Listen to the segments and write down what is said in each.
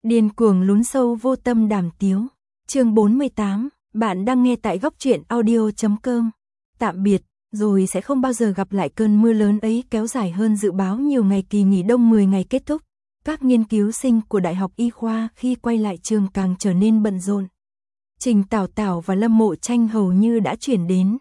Điên cuồng lún sâu vô tâm đàm tiếu. Chương 48, bạn đang nghe tại goctruyện.audio.com. Tạm biệt, rồi sẽ không bao giờ gặp lại cơn mưa lớn ấy kéo dài hơn dự báo nhiều ngày. Kỳ nghỉ đông 10 ngày kết thúc. Các nghiên cứu sinh của Đại học Y khoa khi quay lại trường càng trở nên bận rộn. Trình Tảo Tảo và Lâm Mộ Tranh hầu như đã chuyển đến.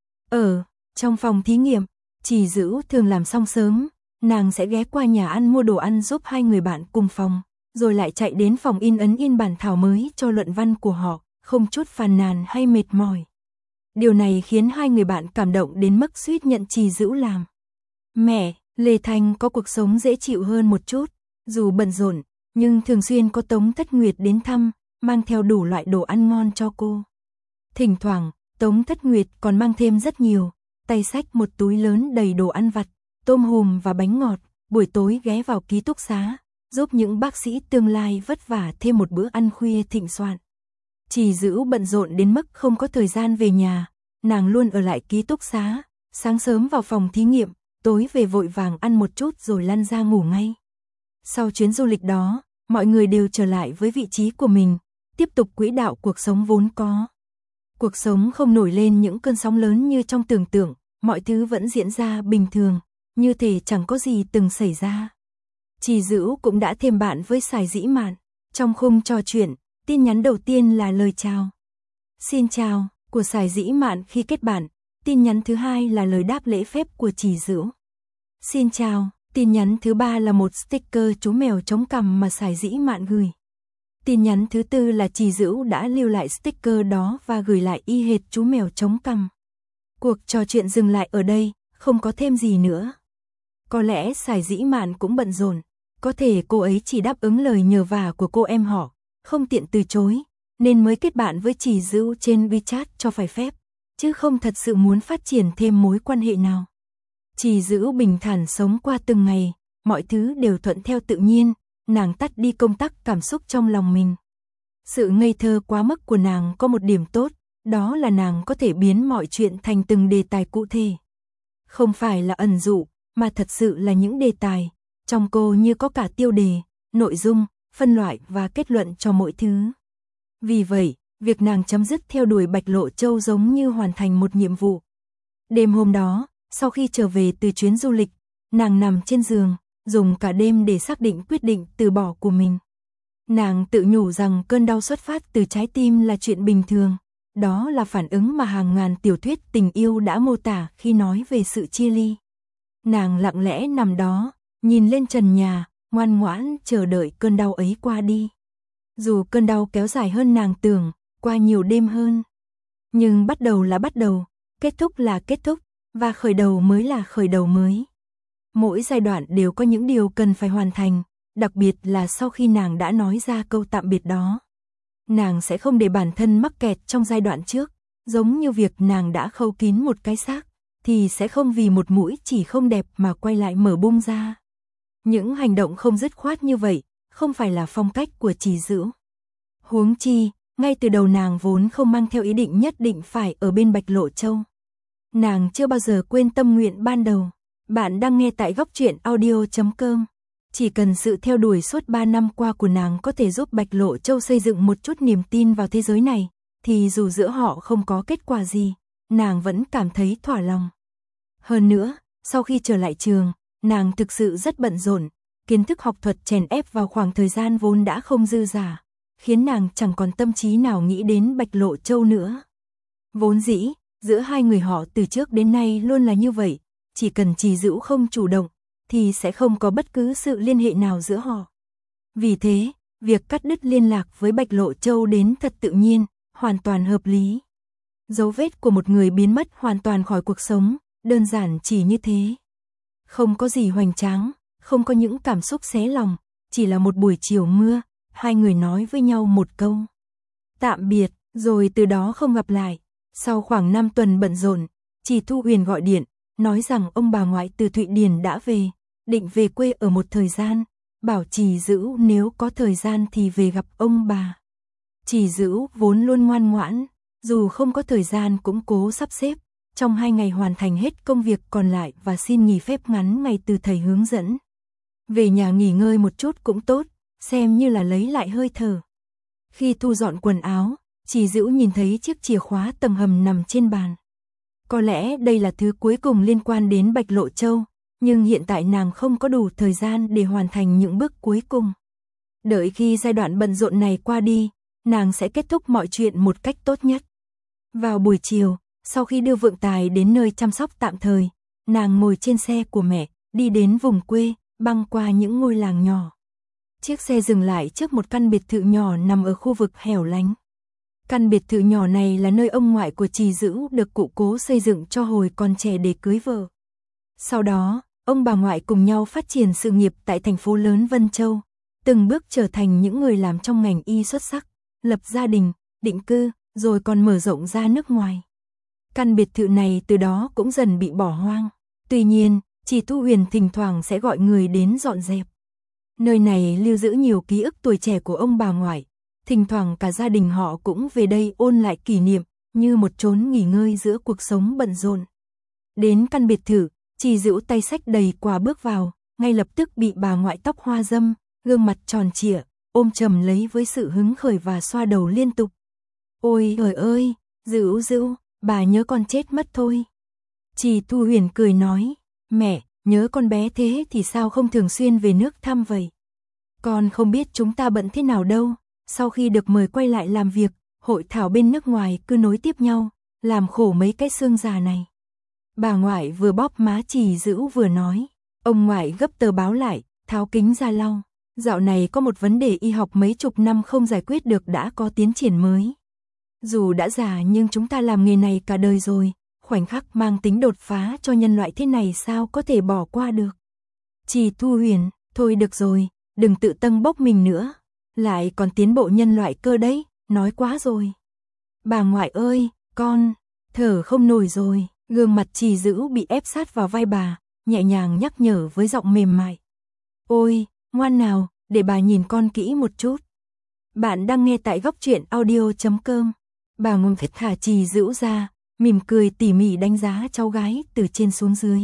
Trong phòng thí nghiệm, Chỉ Dữ thường làm xong sớm, nàng sẽ ghé qua nhà ăn mua đồ ăn giúp hai người bạn cùng phòng, rồi lại chạy đến phòng in ấn in bản thảo mới cho luận văn của họ, không chút phàn nàn hay mệt mỏi. Điều này khiến hai người bạn cảm động đến mức suýt nhận Chỉ Dữ làm. Mẹ, Lê Thanh có cuộc sống dễ chịu hơn một chút, dù bận rộn, nhưng thường xuyên có Tống Thất Nguyệt đến thăm, mang theo đủ loại đồ ăn ngon cho cô. Thỉnh thoảng, Tống Thất Nguyệt còn mang thêm rất nhiều, tay xách một túi lớn đầy đồ ăn vặt, tôm hùm và bánh ngọt, buổi tối ghé vào ký túc xá, giúp những bác sĩ tương lai vất vả thêm một bữa ăn khuya thịnh soạn. Chỉ Dữ bận rộn đến mức không có thời gian về nhà, nàng luôn ở lại ký túc xá, sáng sớm vào phòng thí nghiệm, tối về vội vàng ăn một chút rồi lăn ra ngủ ngay. Sau chuyến du lịch đó, mọi người đều trở lại với vị trí của mình, tiếp tục quỹ đạo cuộc sống vốn có. Cuộc sống không nổi lên những cơn sóng lớn như trong tưởng tượng, mọi thứ vẫn diễn ra bình thường, như thể chẳng có gì từng xảy ra. Chỉ Dữ cũng đã thêm bạn với Sài Dĩ Mạn. Trong khung trò chuyện, tin nhắn đầu tiên là lời chào. Xin chào, của Sài Dĩ Mạn khi kết bạn, tin nhắn thứ hai là lời đáp lễ phép của Chỉ Dữ. Xin chào, tin nhắn thứ ba là một sticker chú mèo chống cằm mà Sài Dĩ Mạn gửi. Tin nhắn thứ tư là Chỉ Dữ đã lưu lại sticker đó và gửi lại y hệt chú mèo chống cằm. Cuộc trò chuyện dừng lại ở đây, không có thêm gì nữa. Có lẽ Sài Dĩ Mạn cũng bận rộn, có thể cô ấy chỉ đáp ứng lời nhờ vả của cô em họ, không tiện từ chối, nên mới kết bạn với Chỉ Dữ trên WeChat cho phải phép, chứ không thật sự muốn phát triển thêm mối quan hệ nào. Chỉ Dữ bình thản sống qua từng ngày, mọi thứ đều thuận theo tự nhiên, nàng tắt đi công tắc cảm xúc trong lòng mình. Sự ngây thơ quá mức của nàng có một điểm tốt, đó là nàng có thể biến mọi chuyện thành từng đề tài cụ thể. Không phải là ẩn dụ, mà thật sự là những đề tài. Trong cô như có cả tiêu đề, nội dung, phân loại và kết luận cho mỗi thứ. Vì vậy, việc nàng chấm dứt theo đuổi Bạch Lộ Châu giống như hoàn thành một nhiệm vụ. Đêm hôm đó, sau khi trở về từ chuyến du lịch, nàng nằm trên giường, dùng cả đêm để xác định quyết định từ bỏ của mình. Nàng tự nhủ rằng cơn đau xuất phát từ trái tim là chuyện bình thường. Đó là phản ứng mà hàng ngàn tiểu thuyết tình yêu đã mô tả khi nói về sự chia ly. Nàng lặng lẽ nằm đó, nhìn lên trần nhà, ngoan ngoãn chờ đợi cơn đau ấy qua đi. Dù cơn đau kéo dài hơn nàng tưởng, qua nhiều đêm hơn. Nhưng bắt đầu là bắt đầu, kết thúc là kết thúc, và khởi đầu mới là khởi đầu mới. Mỗi giai đoạn đều có những điều cần phải hoàn thành, đặc biệt là sau khi nàng đã nói ra câu tạm biệt đó. Nàng sẽ không để bản thân mắc kẹt trong giai đoạn trước, giống như việc nàng đã khâu kín một cái xác, thì sẽ không vì một mũi chỉ không đẹp mà quay lại mở bung ra. Những hành động không dứt khoát như vậy, không phải là phong cách của Chỉ Dữ. Huống chi, ngay từ đầu nàng vốn không mang theo ý định nhất định phải ở bên Bạch Lộ Châu. Nàng chưa bao giờ quên tâm nguyện ban đầu. Bạn đang nghe tại goctruyện.audio.com. Chỉ cần sự theo đuổi suốt 3 năm qua của nàng có thể giúp Bạch Lộ Châu xây dựng một chút niềm tin vào thế giới này, thì dù giữa họ không có kết quả gì, nàng vẫn cảm thấy thỏa lòng. Hơn nữa, sau khi trở lại trường, nàng thực sự rất bận rộn, kiến thức học thuật chèn ép vào khoảng thời gian vốn đã không dư dả, khiến nàng chẳng còn tâm trí nào nghĩ đến Bạch Lộ Châu nữa. Vốn dĩ, giữa hai người họ từ trước đến nay luôn là như vậy, chỉ cần Chỉ Dữ không chủ động, thì sẽ không có bất cứ sự liên hệ nào giữa họ. Vì thế, việc cắt đứt liên lạc với Bạch Lộ Châu đến thật tự nhiên, hoàn toàn hợp lý. Dấu vết của một người biến mất hoàn toàn khỏi cuộc sống, đơn giản chỉ như thế. Không có gì hoành tráng, không có những cảm xúc xé lòng, chỉ là một buổi chiều mưa, hai người nói với nhau một câu tạm biệt, rồi từ đó không gặp lại. Sau khoảng 5 tuần bận rộn, Chỉ Thu Huyền gọi điện, nói rằng ông bà ngoại từ Thụy Điển đã về, định về quê ở một thời gian, bảo Chỉ Dữ nếu có thời gian thì về gặp ông bà. Chỉ Dữ vốn luôn ngoan ngoãn, dù không có thời gian cũng cố sắp xếp, trong 2 ngày hoàn thành hết công việc còn lại và xin nghỉ phép ngắn ngày từ thầy hướng dẫn. Về nhà nghỉ ngơi một chút cũng tốt, xem như là lấy lại hơi thở. Khi thu dọn quần áo, Trì Dữu nhìn thấy chiếc chìa khóa tầng hầm nằm trên bàn. Có lẽ đây là thứ cuối cùng liên quan đến Bạch Lộ Châu, nhưng hiện tại nàng không có đủ thời gian để hoàn thành những bước cuối cùng. Đợi khi giai đoạn bận rộn này qua đi, nàng sẽ kết thúc mọi chuyện một cách tốt nhất. Vào buổi chiều, sau khi đưa Vượng Tài đến nơi chăm sóc tạm thời, nàng ngồi trên xe của mẹ, đi đến vùng quê, băng qua những ngôi làng nhỏ. Chiếc xe dừng lại trước một căn biệt thự nhỏ nằm ở khu vực hẻo lánh. Căn biệt thự nhỏ này là nơi ông ngoại của Trì Dữu được cụ Cố xây dựng cho hồi còn trẻ để cưới vợ. Sau đó, ông bà ngoại cùng nhau phát triển sự nghiệp tại thành phố lớn Vân Châu, từng bước trở thành những người làm trong ngành y xuất sắc, lập gia đình, định cư, rồi còn mở rộng ra nước ngoài. Căn biệt thự này từ đó cũng dần bị bỏ hoang. Tuy nhiên, Trì Thu Huyền thỉnh thoảng sẽ gọi người đến dọn dẹp. Nơi này lưu giữ nhiều ký ức tuổi trẻ của ông bà ngoại. Thỉnh thoảng cả gia đình họ cũng về đây ôn lại kỷ niệm, như một chốn nghỉ ngơi giữa cuộc sống bận rộn. Đến căn biệt thự, Trì Dữu tay xách đầy quà bước vào, ngay lập tức bị bà ngoại tóc hoa dâm, gương mặt tròn trịa, ôm chầm lấy với sự hứng khởi và xoa đầu liên tục. Ôi trời ơi, Dữu Dữu, bà nhớ con chết mất thôi. Trì Thu Huyền cười nói, mẹ, nhớ con bé thế thì sao không thường xuyên về nước thăm vậy? Con không biết chúng ta bận thế nào đâu. Sau khi được mời quay lại làm việc, hội thảo bên nước ngoài cứ nối tiếp nhau, làm khổ mấy cái xương già này. Bà ngoại vừa bóp má Trì Dữu vừa nói. Ông ngoại gấp tờ báo lại, tháo kính ra lau. Dạo này có một vấn đề y học mấy chục năm không giải quyết được đã có tiến triển mới. Dù đã già nhưng chúng ta làm nghề này cả đời rồi, khoảnh khắc mang tính đột phá cho nhân loại thế này sao có thể bỏ qua được. Trì Thu Huyền, thôi được rồi, đừng tự tâng bốc mình nữa. Lại còn tiến bộ nhân loại cơ đấy, nói quá rồi. Bà ngoại ơi, con, thở không nổi rồi, gương mặt Trì Dữu bị ép sát vào vai bà, nhẹ nhàng nhắc nhở với giọng mềm mại. Ôi, ngoan nào, để bà nhìn con kỹ một chút. Bạn đang nghe tại góc truyện audio.com. Bà ngừng thả Trì Dữu ra, mỉm cười tỉ mỉ đánh giá cháu gái từ trên xuống dưới.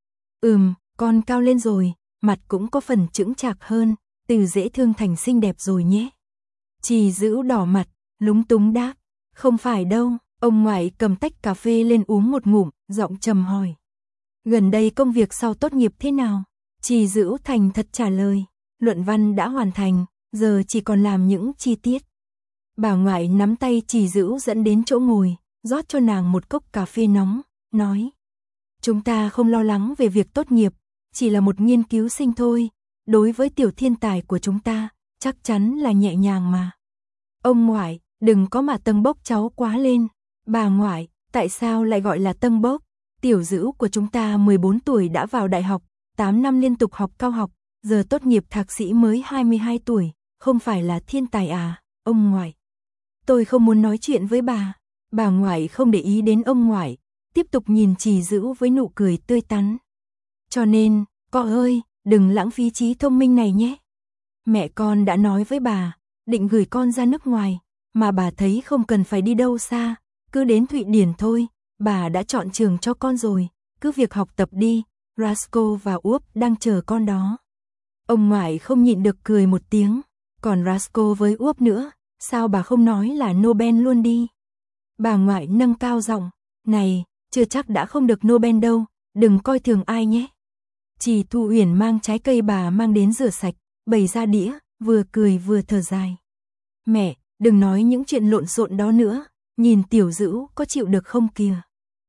Con cao lên rồi, mặt cũng có phần chững chạc hơn. Từ dễ thương thành xinh đẹp rồi nhé. Trì Dữu đỏ mặt, lúng túng đáp. Không phải đâu, ông ngoại cầm tách cà phê lên uống một ngụm, giọng trầm hỏi. Gần đây công việc sau tốt nghiệp thế nào? Trì Dữu thành thật trả lời. Luận văn đã hoàn thành, giờ chỉ còn làm những chi tiết. Bà ngoại nắm tay Trì Dữu dẫn đến chỗ ngồi, rót cho nàng một cốc cà phê nóng, nói. Chúng ta không lo lắng về việc tốt nghiệp, chỉ là một nghiên cứu sinh thôi. Đối với tiểu thiên tài của chúng ta, chắc chắn là nhẹ nhàng mà. Ông ngoại, đừng có mà tâng bốc cháu quá lên. Bà ngoại, tại sao lại gọi là tâng bốc? Tiểu Dữu của chúng ta 14 tuổi đã vào đại học, 8 năm liên tục học cao học, giờ tốt nghiệp thạc sĩ mới 22 tuổi, không phải là thiên tài à, ông ngoại. Tôi không muốn nói chuyện với bà. Bà ngoại không để ý đến ông ngoại, tiếp tục nhìn Trì Dữu với nụ cười tươi tắn. Cho nên, con ơi, đừng lãng phí trí thông minh này nhé. Mẹ con đã nói với bà, định gửi con ra nước ngoài, mà bà thấy không cần phải đi đâu xa, cứ đến Thụy Điển thôi, bà đã chọn trường cho con rồi, cứ việc học tập đi, Rasco và Úp đang chờ con đó. Ông ngoại không nhịn được cười một tiếng, còn Rasco với Úp nữa, sao bà không nói là Nobel luôn đi. Bà ngoại nâng cao giọng, này, chưa chắc đã không được Nobel đâu, đừng coi thường ai nhé. Trì Thu Huyền mang trái cây bà mang đến rửa sạch, bày ra đĩa, vừa cười vừa thở dài. Mẹ, đừng nói những chuyện lộn xộn đó nữa, nhìn Tiểu Dữu có chịu được không kìa.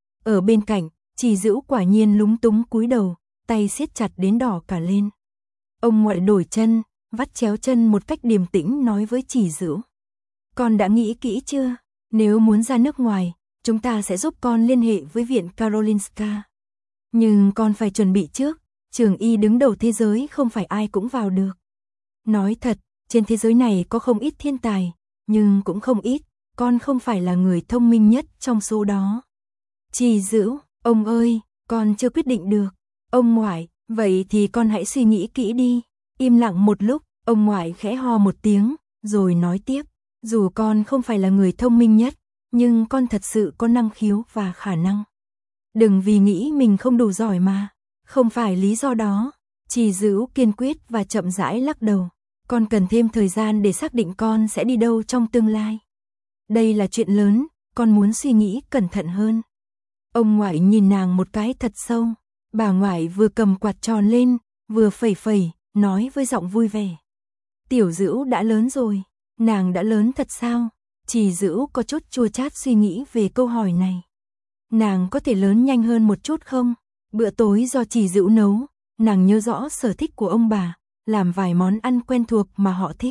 Ở bên cạnh, Trì Dữu quả nhiên lúng túng cúi đầu, tay siết chặt đến đỏ cả lên. Ông ngoại đổi chân, vắt chéo chân một cách điềm tĩnh nói với Trì Dữu. Con đã nghĩ kỹ chưa? Nếu muốn ra nước ngoài, chúng ta sẽ giúp con liên hệ với viện Karolinska. Nhưng con phải chuẩn bị trước. Trường y đứng đầu thế giới không phải ai cũng vào được. Nói thật, trên thế giới này có không ít thiên tài, nhưng cũng không ít, con không phải là người thông minh nhất trong số đó. Trì Dữu, ông ơi, con chưa quyết định được. Ông ngoại, vậy thì con hãy suy nghĩ kỹ đi. Im lặng một lúc, ông ngoại khẽ ho một tiếng, rồi nói tiếp. Dù con không phải là người thông minh nhất, nhưng con thật sự có năng khiếu và khả năng. Đừng vì nghĩ mình không đủ giỏi mà. Không phải lý do đó. Trì Dữu kiên quyết và chậm rãi lắc đầu. con cần thêm thời gian để xác định con sẽ đi đâu trong tương lai. Đây là chuyện lớn, con muốn suy nghĩ cẩn thận hơn. Ông ngoại nhìn nàng một cái thật sâu, bà ngoại vừa cầm quạt tròn lên, vừa phẩy phẩy, nói với giọng vui vẻ. Tiểu Dữu đã lớn rồi, nàng đã lớn thật sao? Trì Dữu có chút chua chát suy nghĩ về câu hỏi này. Nàng có thể lớn nhanh hơn một chút không? Bữa tối do Trì Dữu nấu, nàng nhớ rõ sở thích của ông bà, làm vài món ăn quen thuộc mà họ thích.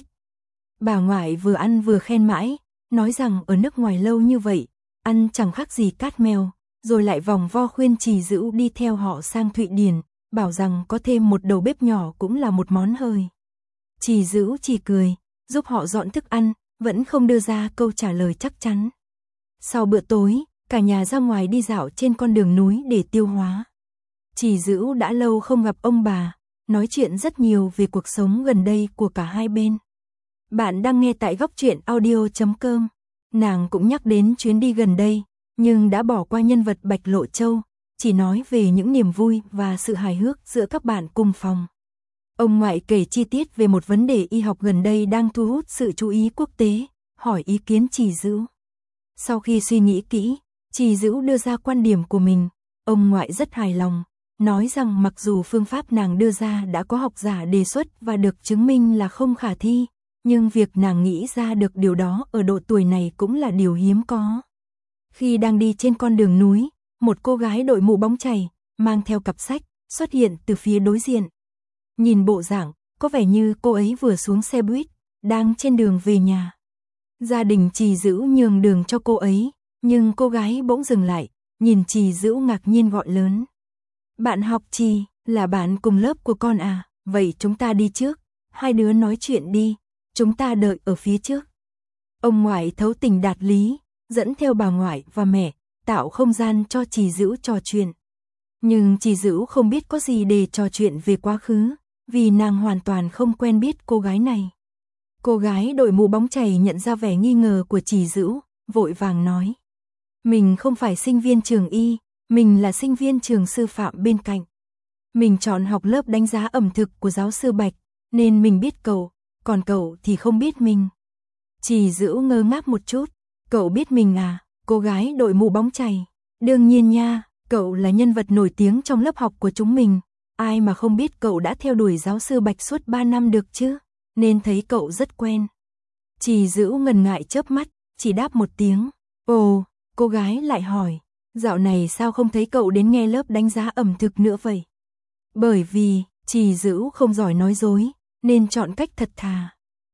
Bà ngoại vừa ăn vừa khen mãi, nói rằng ở nước ngoài lâu như vậy, ăn chẳng khác gì cát mèo, rồi lại vòng vo khuyên Trì Dữu đi theo họ sang Thụy Điển, bảo rằng có thêm một đầu bếp nhỏ cũng là một món hời. Trì Dữu chỉ cười, giúp họ dọn thức ăn, vẫn không đưa ra câu trả lời chắc chắn. Sau bữa tối, cả nhà ra ngoài đi dạo trên con đường núi để tiêu hóa. Trì Dữu đã lâu không gặp ông bà, nói chuyện rất nhiều về cuộc sống gần đây của cả hai bên. Bạn đang nghe tại Góc Truyện Audio.com. Nàng cũng nhắc đến chuyến đi gần đây, nhưng đã bỏ qua nhân vật Bạch Lộ Châu, chỉ nói về những niềm vui và sự hài hước giữa các bạn cùng phòng. Ông ngoại kể chi tiết về một vấn đề y học gần đây đang thu hút sự chú ý quốc tế, hỏi ý kiến Trì Dữu. Sau khi suy nghĩ kỹ, Trì Dữu đưa ra quan điểm của mình, ông ngoại rất hài lòng, nói rằng mặc dù phương pháp nàng đưa ra đã có học giả đề xuất và được chứng minh là không khả thi, nhưng việc nàng nghĩ ra được điều đó ở độ tuổi này cũng là điều hiếm có. Khi đang đi trên con đường núi, một cô gái đội mũ bóng chày, mang theo cặp sách, xuất hiện từ phía đối diện. Nhìn bộ dạng, có vẻ như cô ấy vừa xuống xe buýt, đang trên đường về nhà. Gia đình Trì Dữu nhường đường cho cô ấy, nhưng cô gái bỗng dừng lại, nhìn Trì Dữu ngạc nhiên gọi lớn. Bạn học Trì, là bạn cùng lớp của con à, vậy chúng ta đi trước, hai đứa nói chuyện đi, chúng ta đợi ở phía trước. Ông ngoại thấu tình đạt lý, dẫn theo bà ngoại và mẹ, tạo không gian cho Trì Dữu trò chuyện. Nhưng Trì Dữu không biết có gì để trò chuyện về quá khứ, vì nàng hoàn toàn không quen biết cô gái này. Cô gái đội mũ bóng chày nhận ra vẻ nghi ngờ của Trì Dữu, vội vàng nói. Mình không phải sinh viên trường y, mình là sinh viên trường sư phạm bên cạnh. Mình chọn học lớp đánh giá ẩm thực của giáo sư Bạch, nên mình biết cậu, còn cậu thì không biết mình. Trì Dữu ngơ ngác một chút, cậu biết mình à? Cô gái đội mũ bóng chày. Đương nhiên nha, cậu là nhân vật nổi tiếng trong lớp học của chúng mình, ai mà không biết cậu đã theo đuổi giáo sư Bạch suốt 3 năm được chứ, nên thấy cậu rất quen. Trì Dữu ngần ngại chớp mắt, chỉ đáp một tiếng. Ồ, cô gái lại hỏi, dạo này sao không thấy cậu đến nghe lớp đánh giá ẩm thực nữa vậy? Bởi vì, Trì Dữu không giỏi nói dối, nên chọn cách thật thà.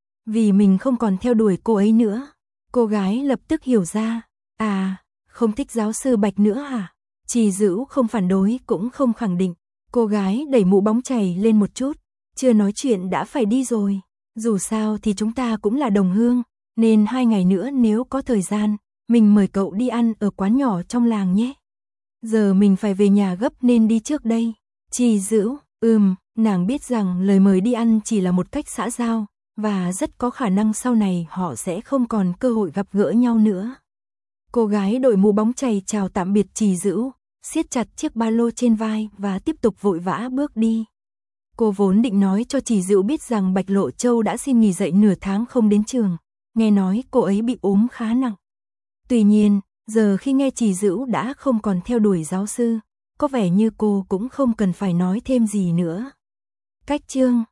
Vì mình không còn theo đuổi cô ấy nữa. Cô gái lập tức hiểu ra, à, không thích giáo sư Bạch nữa hả? Trì Dữu không phản đối cũng không khẳng định. Cô gái đẩy mũ bóng chày lên một chút, chưa nói chuyện đã phải đi rồi. Dù sao thì chúng ta cũng là đồng hương, nên 2 ngày nữa nếu có thời gian, mình mời cậu đi ăn ở quán nhỏ trong làng nhé. Giờ mình phải về nhà gấp nên đi trước đây. Trì Dữu, nàng biết rằng lời mời đi ăn chỉ là một cách xã giao, và rất có khả năng sau này họ sẽ không còn cơ hội gặp gỡ nhau nữa. Cô gái đội mũ bóng chày chào tạm biệt Trì Dữu, siết chặt chiếc ba lô trên vai và tiếp tục vội vã bước đi. Cô vốn định nói cho Trì Dữu biết rằng Bạch Lộ Châu đã xin nghỉ dạy nửa tháng không đến trường, nghe nói cô ấy bị ốm khá nặng. Tuy nhiên, giờ khi nghe Trì Dữu đã không còn theo đuổi giáo sư, có vẻ như cô cũng không cần phải nói thêm gì nữa. Cách chương